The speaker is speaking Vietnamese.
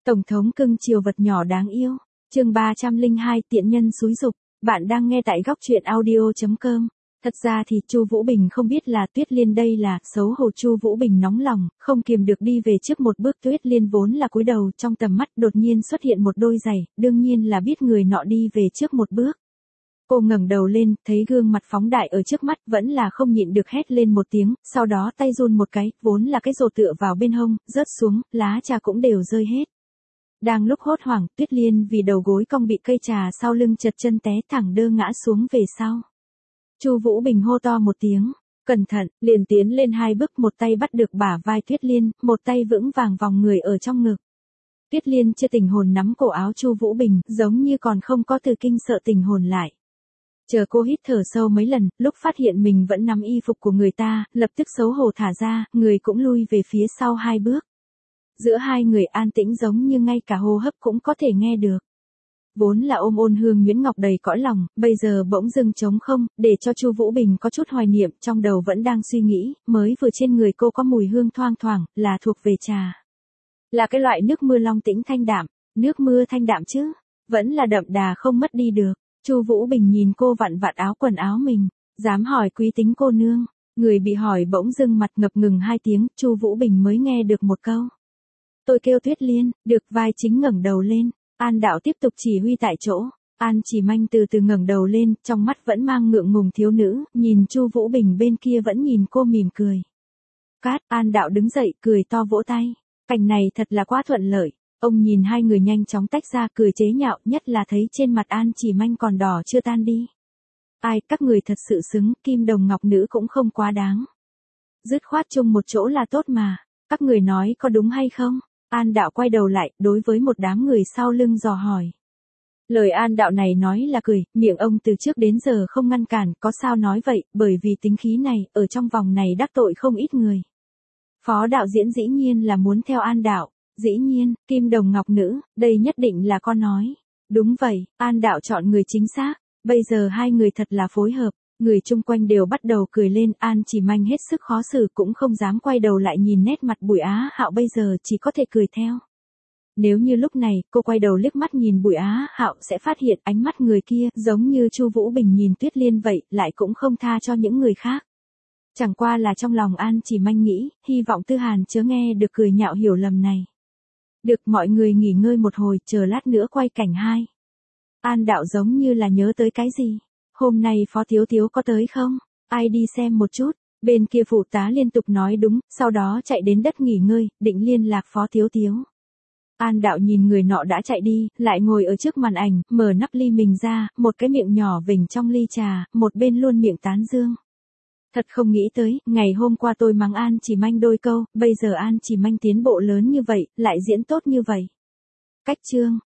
Tổng thống cưng chiều vật nhỏ đáng yêu. Chương 302 tiện nhân xúi giục. Bạn đang nghe tại góc truyện audio.com. Thật ra thì Chu Vũ Bình không biết là Tuyết Liên đây là, xấu hổ Chu Vũ Bình nóng lòng, không kiềm được đi về trước một bước. Tuyết Liên vốn là cúi đầu, trong tầm mắt đột nhiên xuất hiện một đôi giày, đương nhiên là biết người nọ đi về trước một bước. Cô ngẩng đầu lên, thấy gương mặt phóng đại ở trước mắt, vẫn là không nhịn được hét lên một tiếng, sau đó tay run một cái, vốn là cái rổ tựa vào bên hông, rớt xuống, lá trà cũng đều rơi hết. Đang lúc hốt hoảng, Tuyết Liên vì đầu gối cong bị cây trà sau lưng trật chân té thẳng đơ ngã xuống về sau. Chu Vũ Bình hô to một tiếng, cẩn thận, liền tiến lên hai bước, một tay bắt được bả vai Tuyết Liên, một tay vững vàng vòng người ở trong ngực. Tuyết Liên chưa tỉnh hồn nắm cổ áo Chu Vũ Bình, giống như còn không có từ kinh sợ tỉnh hồn lại. Chờ cô hít thở sâu mấy lần, lúc phát hiện mình vẫn nắm y phục của người ta, lập tức xấu hổ thả ra, người cũng lui về phía sau hai bước. Giữa hai người an tĩnh giống như ngay cả hô hấp cũng có thể nghe được. Vốn là ôm ôn hương nhuyễn ngọc đầy cõi lòng, bây giờ bỗng dưng trống không, để cho Chu Vũ Bình có chút hoài niệm, trong đầu vẫn đang suy nghĩ, mới vừa trên người cô có mùi hương thoang thoảng, là thuộc về trà. Là cái loại nước mưa long tĩnh thanh đạm, nước mưa thanh đạm chứ, vẫn là đậm đà không mất đi được. Chu Vũ Bình nhìn cô vặn vặn áo quần áo mình, dám hỏi quý tính cô nương. Người bị hỏi bỗng dưng mặt ngập ngừng hai tiếng, Chu Vũ Bình mới nghe được một câu. Tôi kêu Tuyết Liên, được vai chính ngẩng đầu lên, An Đạo tiếp tục chỉ huy tại chỗ. An Chỉ Manh từ từ ngẩng đầu lên, trong mắt vẫn mang ngượng ngùng thiếu nữ, nhìn Chu Vũ Bình bên kia vẫn nhìn cô mỉm cười. Cát, An Đạo đứng dậy, cười to vỗ tay. Cảnh này thật là quá thuận lợi. Ông nhìn hai người nhanh chóng tách ra, cười chế nhạo, nhất là thấy trên mặt An Chỉ Manh còn đỏ chưa tan đi. Ai, các người thật sự xứng, kim đồng ngọc nữ cũng không quá đáng. Dứt khoát chung một chỗ là tốt mà, các người nói có đúng hay không? An Đạo quay đầu lại, đối với một đám người sau lưng dò hỏi. Lời An Đạo này nói là cười, miệng ông từ trước đến giờ không ngăn cản, có sao nói vậy, bởi vì tính khí này, ở trong vòng này đắc tội không ít người. Phó đạo diễn dĩ nhiên là muốn theo An Đạo. Dĩ nhiên, kim đồng ngọc nữ, đây nhất định là con nói. Đúng vậy, An Đạo chọn người chính xác, bây giờ hai người thật là phối hợp, người chung quanh đều bắt đầu cười lên. An Chỉ Manh hết sức khó xử cũng không dám quay đầu lại nhìn nét mặt Bùi Á Hạo, bây giờ chỉ có thể cười theo. Nếu như lúc này, cô quay đầu liếc mắt nhìn Bùi Á Hạo sẽ phát hiện ánh mắt người kia giống như Chu Vũ Bình nhìn Tuyết Liên vậy, lại cũng không tha cho những người khác. Chẳng qua là trong lòng An Chỉ Manh nghĩ, hy vọng Tư Hàn chớ nghe được cười nhạo hiểu lầm này. Được, mọi người nghỉ ngơi một hồi, chờ lát nữa quay cảnh 2. An Đạo giống như là nhớ tới cái gì. Hôm nay Phó Thiếu Thiếu có tới không? Ai đi xem một chút. Bên kia phụ tá liên tục nói đúng, sau đó chạy đến đất nghỉ ngơi, định liên lạc Phó Thiếu Thiếu. An Đạo nhìn người nọ đã chạy đi, lại ngồi ở trước màn ảnh, mở nắp ly mình ra, một cái miệng nhỏ vểnh trong ly trà, một bên luôn miệng tán dương. Thật không nghĩ tới, ngày hôm qua tôi mắng An Chỉ Manh đôi câu, bây giờ An Chỉ Manh tiến bộ lớn như vậy, lại diễn tốt như vậy. Cách chương.